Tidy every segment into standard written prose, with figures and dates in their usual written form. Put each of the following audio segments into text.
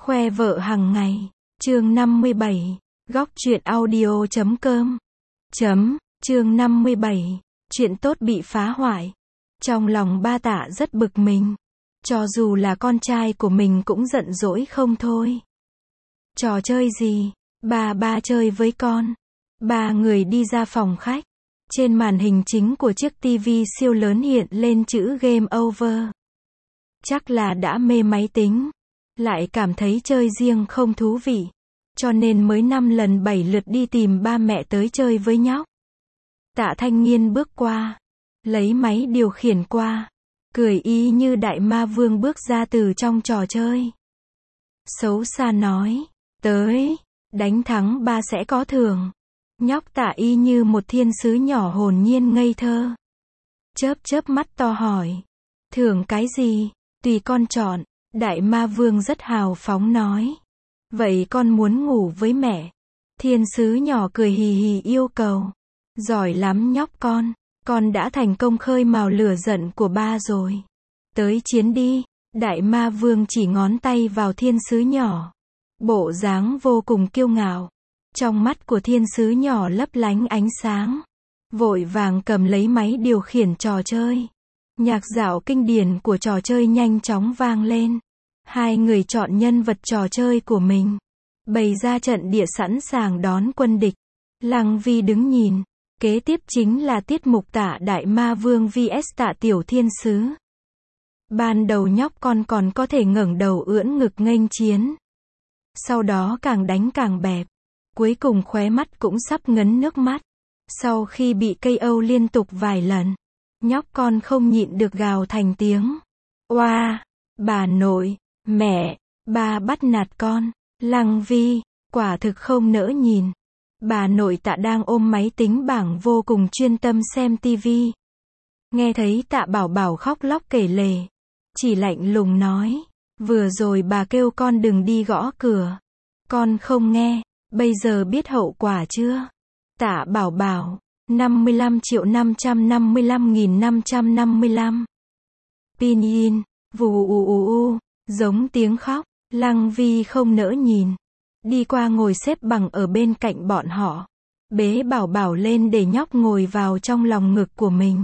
Khoe vợ hàng ngày. Chương 57. Góc truyện audio.com. Chương 57. Chuyện tốt bị phá hoại. Trong lòng ba Tạ rất bực mình. Cho dù là con trai của mình cũng giận dỗi không thôi. Trò chơi gì? Ba chơi với con. Ba người đi ra phòng khách. Trên màn hình chính của chiếc tivi siêu lớn hiện lên chữ Game Over. Chắc là đã mê máy tính. Lại cảm thấy chơi riêng không thú vị. Cho nên mới 5 lần 7 lượt đi tìm ba mẹ tới chơi với nhóc. Tạ Thanh Nghiên bước qua. Lấy máy điều khiển qua. Cười y như đại ma vương bước ra từ trong trò chơi. Xấu xa nói. Tới. Đánh thắng ba sẽ có thưởng. Nhóc Tạ y như một thiên sứ nhỏ hồn nhiên ngây thơ. Chớp mắt to hỏi. Thưởng cái gì? Tùy con chọn. Đại ma vương rất hào phóng nói. Vậy con muốn ngủ với mẹ. Thiên sứ nhỏ cười hì hì yêu cầu. Giỏi lắm nhóc con đã thành công khơi mào lửa giận của ba rồi. Tới chiến đi. Đại ma vương chỉ ngón tay vào thiên sứ nhỏ. Bộ dáng vô cùng kiêu ngạo. Trong mắt của thiên sứ nhỏ lấp lánh ánh sáng. Vội vàng cầm lấy máy điều khiển trò chơi. Nhạc dạo kinh điển của trò chơi nhanh chóng vang lên. Hai người chọn nhân vật trò chơi của mình. Bày ra trận địa sẵn sàng đón quân địch. Lăng Vi đứng nhìn. Kế tiếp chính là tiết mục Tạ Đại Ma Vương vs Tạ Tiểu Thiên Sứ. Ban đầu nhóc con còn có thể ngẩng đầu ưỡn ngực nghênh chiến. Sau đó càng đánh càng bẹp. Cuối cùng khóe mắt cũng sắp ngấn nước mắt. Sau khi bị KO liên tục vài lần. Nhóc con không nhịn được gào thành tiếng. Oa, bà nội, mẹ, ba bắt nạt con. Lăng Vi, quả thực không nỡ nhìn. Bà nội Tạ đang ôm máy tính bảng vô cùng chuyên tâm xem tivi. Nghe thấy Tạ Bảo Bảo khóc lóc kể lể. Chỉ lạnh lùng nói. Vừa rồi bà kêu con đừng đi gõ cửa. Con không nghe, bây giờ biết hậu quả chưa? Tạ Bảo Bảo. 55.555.555. Pin in. Vù. Giống tiếng khóc. Lăng Vi không nỡ nhìn. Đi qua ngồi xếp bằng ở bên cạnh bọn họ. Bế Bảo Bảo lên để nhóc ngồi vào trong lòng ngực của mình.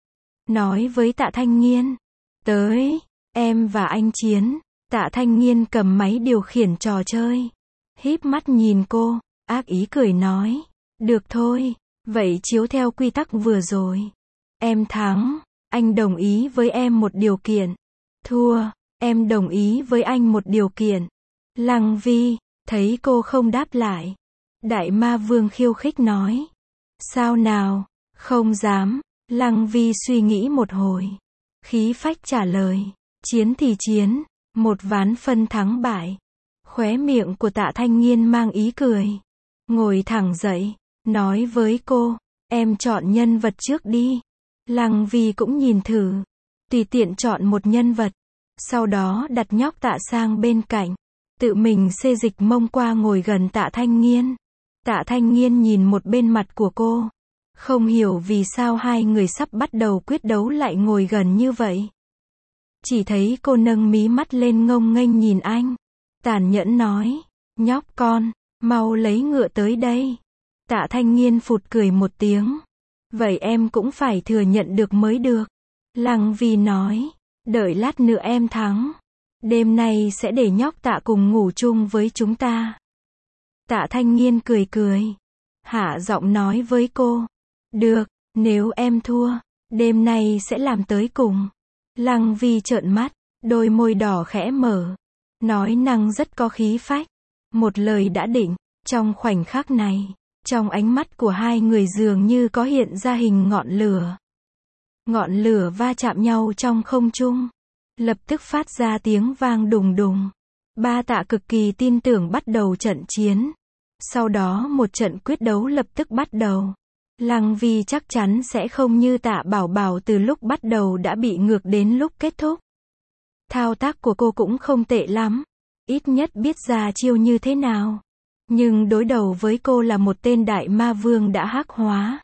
Nói với Tạ Thanh Nghiên. Tới, em và anh chiến. Tạ Thanh Nghiên cầm máy điều khiển trò chơi. Híp mắt nhìn cô, ác ý cười nói. Được thôi, vậy chiếu theo quy tắc vừa rồi. Em thắng, anh đồng ý với em một điều kiện. Thua, em đồng ý với anh một điều kiện. Lăng Vi, thấy cô không đáp lại. Đại ma vương khiêu khích nói. Sao nào, không dám. Lăng Vi suy nghĩ một hồi. Khí phách trả lời. Chiến thì chiến, một ván phân thắng bại. Khóe miệng của Tạ Thanh Nghiên mang ý cười. Ngồi thẳng dậy, nói với cô. Em chọn nhân vật trước đi. Lăng Vi cũng nhìn thử. Tùy tiện chọn một nhân vật. Sau đó đặt nhóc Tạ sang bên cạnh. Tự mình xê dịch mông qua ngồi gần Tạ Thanh Nghiên. Tạ Thanh Nghiên nhìn một bên mặt của cô. Không hiểu vì sao hai người sắp bắt đầu quyết đấu lại ngồi gần như vậy. Chỉ thấy cô nâng mí mắt lên ngông nghênh nhìn anh. Tàn nhẫn nói. Nhóc con, mau lấy ngựa tới đây. Tạ Thanh Nghiên phụt cười một tiếng. Vậy em cũng phải thừa nhận được mới được. Lăng Vi nói. Đợi lát nữa em thắng. Đêm nay sẽ để nhóc Tạ cùng ngủ chung với chúng ta. Tạ Thanh Nghiên cười. Hạ giọng nói với cô. Được, nếu em thua, đêm nay sẽ làm tới cùng. Lăng Vi trợn mắt, đôi môi đỏ khẽ mở. Nói năng rất có khí phách. Một lời đã định, trong khoảnh khắc này, trong ánh mắt của hai người dường như có hiện ra hình ngọn lửa. Ngọn lửa va chạm nhau trong không trung. Lập tức phát ra tiếng vang đùng đùng. Ba Tạ cực kỳ tin tưởng bắt đầu trận chiến. Sau đó một trận quyết đấu lập tức bắt đầu. Lăng Vi chắc chắn sẽ không như Tạ Bảo Bảo từ lúc bắt đầu đã bị ngược đến lúc kết thúc. Thao tác của cô cũng không tệ lắm. Ít nhất biết ra chiêu như thế nào. Nhưng đối đầu với cô là một tên đại ma vương đã hắc hóa.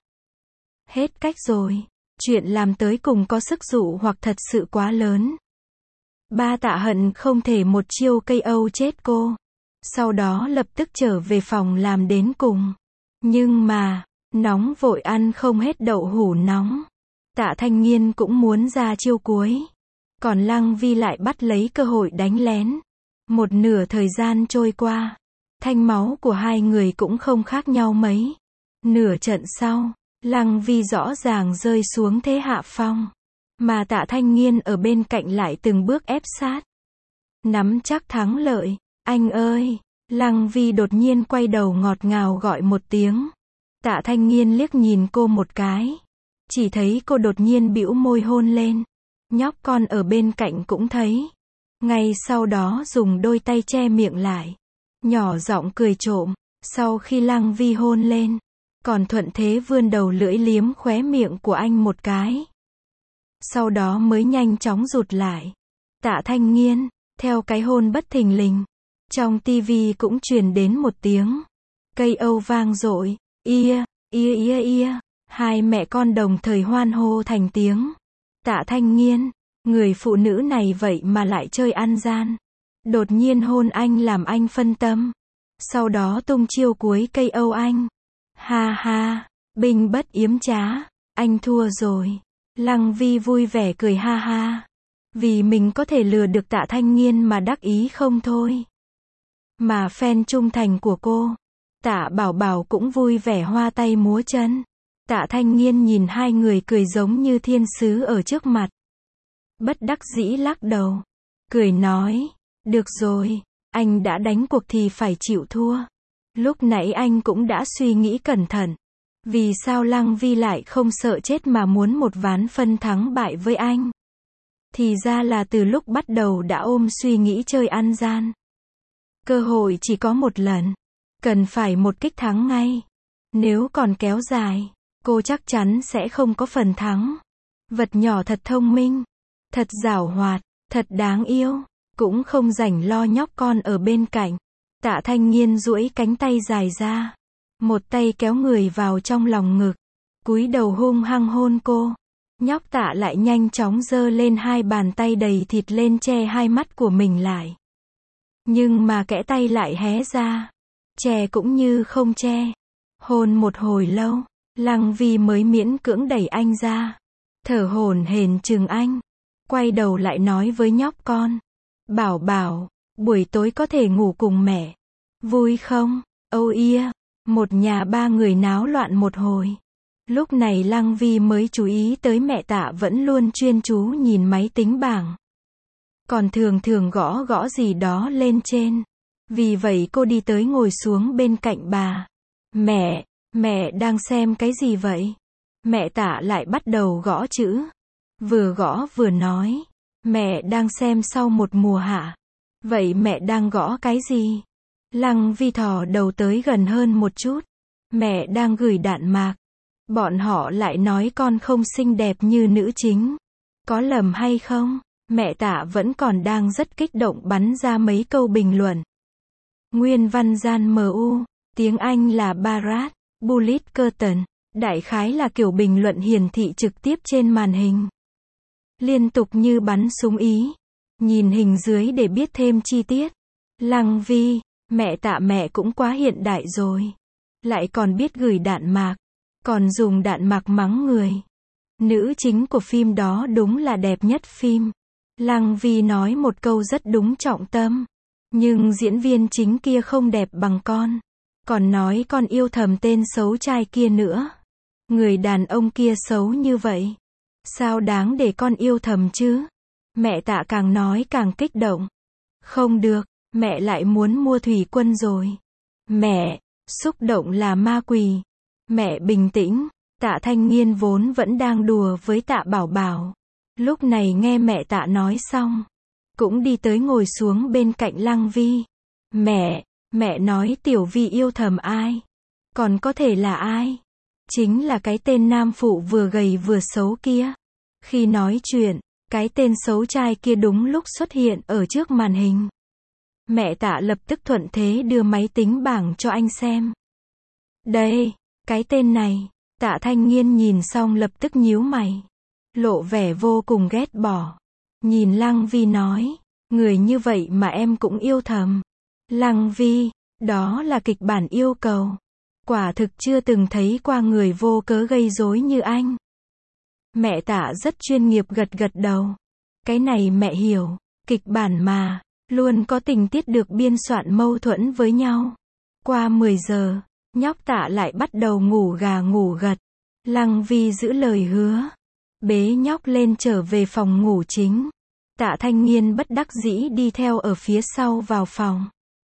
Hết cách rồi. Chuyện làm tới cùng có sức dụ hoặc thật sự quá lớn. Ba Tạ hận không thể một chiêu KO chết cô. Sau đó lập tức trở về phòng làm đến cùng. Nhưng mà, nóng vội ăn không hết đậu hũ nóng. Tạ Thanh Nghiên cũng muốn ra chiêu cuối. Còn Lăng Vi lại bắt lấy cơ hội đánh lén. Một nửa thời gian trôi qua, thanh máu của hai người cũng không khác nhau mấy. Nửa trận sau, Lăng Vi rõ ràng rơi xuống thế hạ phong. Mà Tạ Thanh Nghiên ở bên cạnh lại từng bước ép sát. Nắm chắc thắng lợi. Anh ơi! Lăng Vi đột nhiên quay đầu ngọt ngào gọi một tiếng. Tạ Thanh Nghiên liếc nhìn cô một cái. Chỉ thấy cô đột nhiên bĩu môi hôn lên. Nhóc con ở bên cạnh cũng thấy. Ngay sau đó dùng đôi tay che miệng lại. Nhỏ giọng cười trộm. Sau khi Lăng Vi hôn lên, còn thuận thế vươn đầu lưỡi liếm khóe miệng của anh một cái. Sau đó mới nhanh chóng rụt lại. Tạ Thanh Nghiên, theo cái hôn bất thình lình. Trong tivi cũng truyền đến một tiếng KO vang dội. Ia, ia ia ia. Hai mẹ con đồng thời hoan hô thành tiếng. Tạ Thanh Nghiên, người phụ nữ này vậy mà lại chơi ăn gian. Đột nhiên hôn anh làm anh phân tâm. Sau đó tung chiêu cuối KO anh. Ha ha, binh bất yếm trá. Anh thua rồi. Lăng Vi vui vẻ cười ha ha. Vì mình có thể lừa được Tạ Thanh Nghiên mà đắc ý không thôi. Mà fan trung thành của cô, Tạ Bảo Bảo cũng vui vẻ hoa tay múa chân. Tạ Thanh Nghiên nhìn hai người cười giống như thiên sứ ở trước mặt. Bất đắc dĩ lắc đầu. Cười nói, được rồi, anh đã đánh cuộc thì phải chịu thua. Lúc nãy anh cũng đã suy nghĩ cẩn thận. Vì sao Lăng Vi lại không sợ chết mà muốn một ván phân thắng bại với anh? Thì ra là từ lúc bắt đầu đã ôm suy nghĩ chơi ăn gian. Cơ hội chỉ có một lần. Cần phải một kích thắng ngay. Nếu còn kéo dài, cô chắc chắn sẽ không có phần thắng. Vật nhỏ thật thông minh, thật giảo hoạt, thật đáng yêu. Cũng không rảnh lo nhóc con ở bên cạnh. Tạ Thanh Nghiên duỗi cánh tay dài ra. Một tay kéo người vào trong lòng ngực. Cúi đầu hung hăng hôn cô. Nhóc Tạ lại nhanh chóng giơ lên hai bàn tay đầy thịt lên che hai mắt của mình lại. Nhưng mà kẽ tay lại hé ra. Che cũng như không che. Hôn một hồi lâu, Lăng Vi mới miễn cưỡng đẩy anh ra. Thở hổn hển chừng anh. Quay đầu lại nói với nhóc con. Bảo Bảo, buổi tối có thể ngủ cùng mẹ. Vui không? Âu ia. Một nhà ba người náo loạn một hồi. Lúc này Lăng Vi mới chú ý tới mẹ Tạ vẫn luôn chuyên chú nhìn máy tính bảng. Còn thường thường gõ gõ gì đó lên trên. Vì vậy cô đi tới ngồi xuống bên cạnh bà. Mẹ đang xem cái gì vậy? Mẹ Tạ lại bắt đầu gõ chữ. Vừa gõ vừa nói. Mẹ đang xem Sau một mùa hạ. Vậy mẹ đang gõ cái gì? Lăng Vi thò đầu tới gần hơn một chút. Mẹ đang gửi đạn mạc. Bọn họ lại nói con không xinh đẹp như nữ chính. Có lầm hay không? Mẹ Tạ vẫn còn đang rất kích động bắn ra mấy câu bình luận. Nguyên văn gian MU, tiếng Anh là Barat, Bullet Curtain, đại khái là kiểu bình luận hiển thị trực tiếp trên màn hình. Liên tục như bắn súng Ý. Nhìn hình dưới để biết thêm chi tiết. Lăng Vi, mẹ Tạ mẹ cũng quá hiện đại rồi. Lại còn biết gửi đạn mạc. Còn dùng đạn mạc mắng người. Nữ chính của phim đó đúng là đẹp nhất phim. Lăng Vi nói một câu rất đúng trọng tâm. Nhưng diễn viên chính kia không đẹp bằng con. Còn nói con yêu thầm tên xấu trai kia nữa. Người đàn ông kia xấu như vậy. Sao đáng để con yêu thầm chứ? Mẹ Tạ càng nói càng kích động. Không được, mẹ lại muốn mua thủy quân rồi. Mẹ, xúc động là ma quỷ. Mẹ bình tĩnh. Tạ Thanh Nghiên vốn vẫn đang đùa với Tạ Bảo Bảo. Lúc này nghe mẹ Tạ nói xong. Cũng đi tới ngồi xuống bên cạnh Lăng Vi. Mẹ nói Tiểu Vi yêu thầm ai? Còn có thể là ai? Chính là cái tên nam phụ vừa gầy vừa xấu kia. Khi nói chuyện, cái tên xấu trai kia đúng lúc xuất hiện ở trước màn hình. Mẹ Tạ lập tức thuận thế đưa máy tính bảng cho anh xem. Đây, cái tên này. Tạ Thanh Nghiên nhìn xong lập tức nhíu mày. Lộ vẻ vô cùng ghét bỏ. Nhìn Lăng Vi nói. Người như vậy mà em cũng yêu thầm. Lăng Vi, đó là kịch bản yêu cầu. Quả thực chưa từng thấy qua người vô cớ gây rối như anh. Mẹ Tạ rất chuyên nghiệp gật gật đầu. Cái này mẹ hiểu, kịch bản mà, luôn có tình tiết được biên soạn mâu thuẫn với nhau. Qua 10 giờ, nhóc Tạ lại bắt đầu ngủ gà ngủ gật. Lăng Vi giữ lời hứa, bế nhóc lên trở về phòng ngủ chính. Tạ Thanh Nghiên bất đắc dĩ đi theo ở phía sau vào phòng.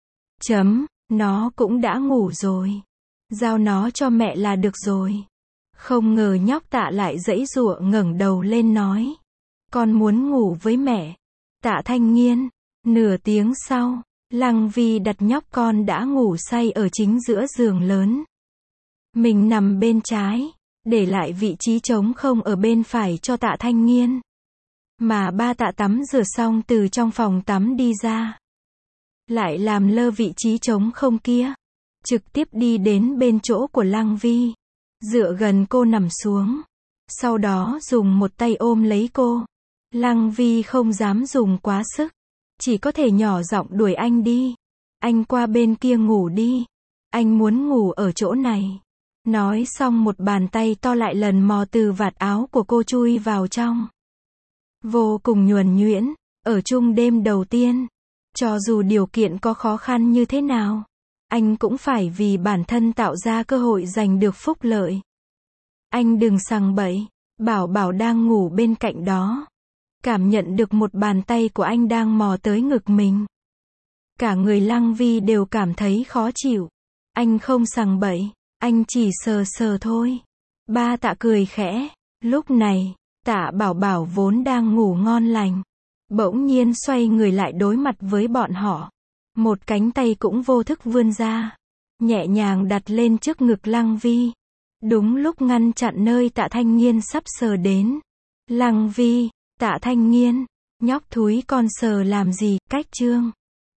Nó cũng đã ngủ rồi. Giao nó cho mẹ là được rồi. Không ngờ nhóc Tạ lại giãy giụa ngẩng đầu lên nói. Con muốn ngủ với mẹ. Tạ Thanh Nghiên. Nửa tiếng sau, Lăng Vi đặt nhóc con đã ngủ say ở chính giữa giường lớn. Mình nằm bên trái, để lại vị trí trống không ở bên phải cho Tạ Thanh Nghiên. Mà ba Tạ tắm rửa xong từ trong phòng tắm đi ra. Lại làm lơ vị trí trống không kia. Trực tiếp đi đến bên chỗ của Lăng Vi. Dựa gần cô nằm xuống. Sau đó dùng một tay ôm lấy cô. Lăng Vi không dám dùng quá sức. Chỉ có thể nhỏ giọng đuổi anh đi. Anh qua bên kia ngủ đi. Anh muốn ngủ ở chỗ này. Nói xong một bàn tay to lại lần mò từ vạt áo của cô chui vào trong. Vô cùng nhuần nhuyễn. Ở chung đêm đầu tiên. Cho dù điều kiện có khó khăn như thế nào. Anh cũng phải vì bản thân tạo ra cơ hội giành được phúc lợi. Anh đừng sằng bậy. Bảo Bảo đang ngủ bên cạnh đó. Cảm nhận được một bàn tay của anh đang mò tới ngực mình. Cả người Lăng Vi đều cảm thấy khó chịu. Anh không sằng bậy. Anh chỉ sờ sờ thôi. Ba Tạ cười khẽ. Lúc này, Tạ Bảo Bảo vốn đang ngủ ngon lành. Bỗng nhiên xoay người lại đối mặt với bọn họ. Một cánh tay cũng vô thức vươn ra. Nhẹ nhàng đặt lên trước ngực Lăng Vi. Đúng lúc ngăn chặn nơi Tạ Thanh Nghiên sắp sờ đến. Lăng Vi, Tạ Thanh Nghiên, nhóc thúi con sờ làm gì, cách chương.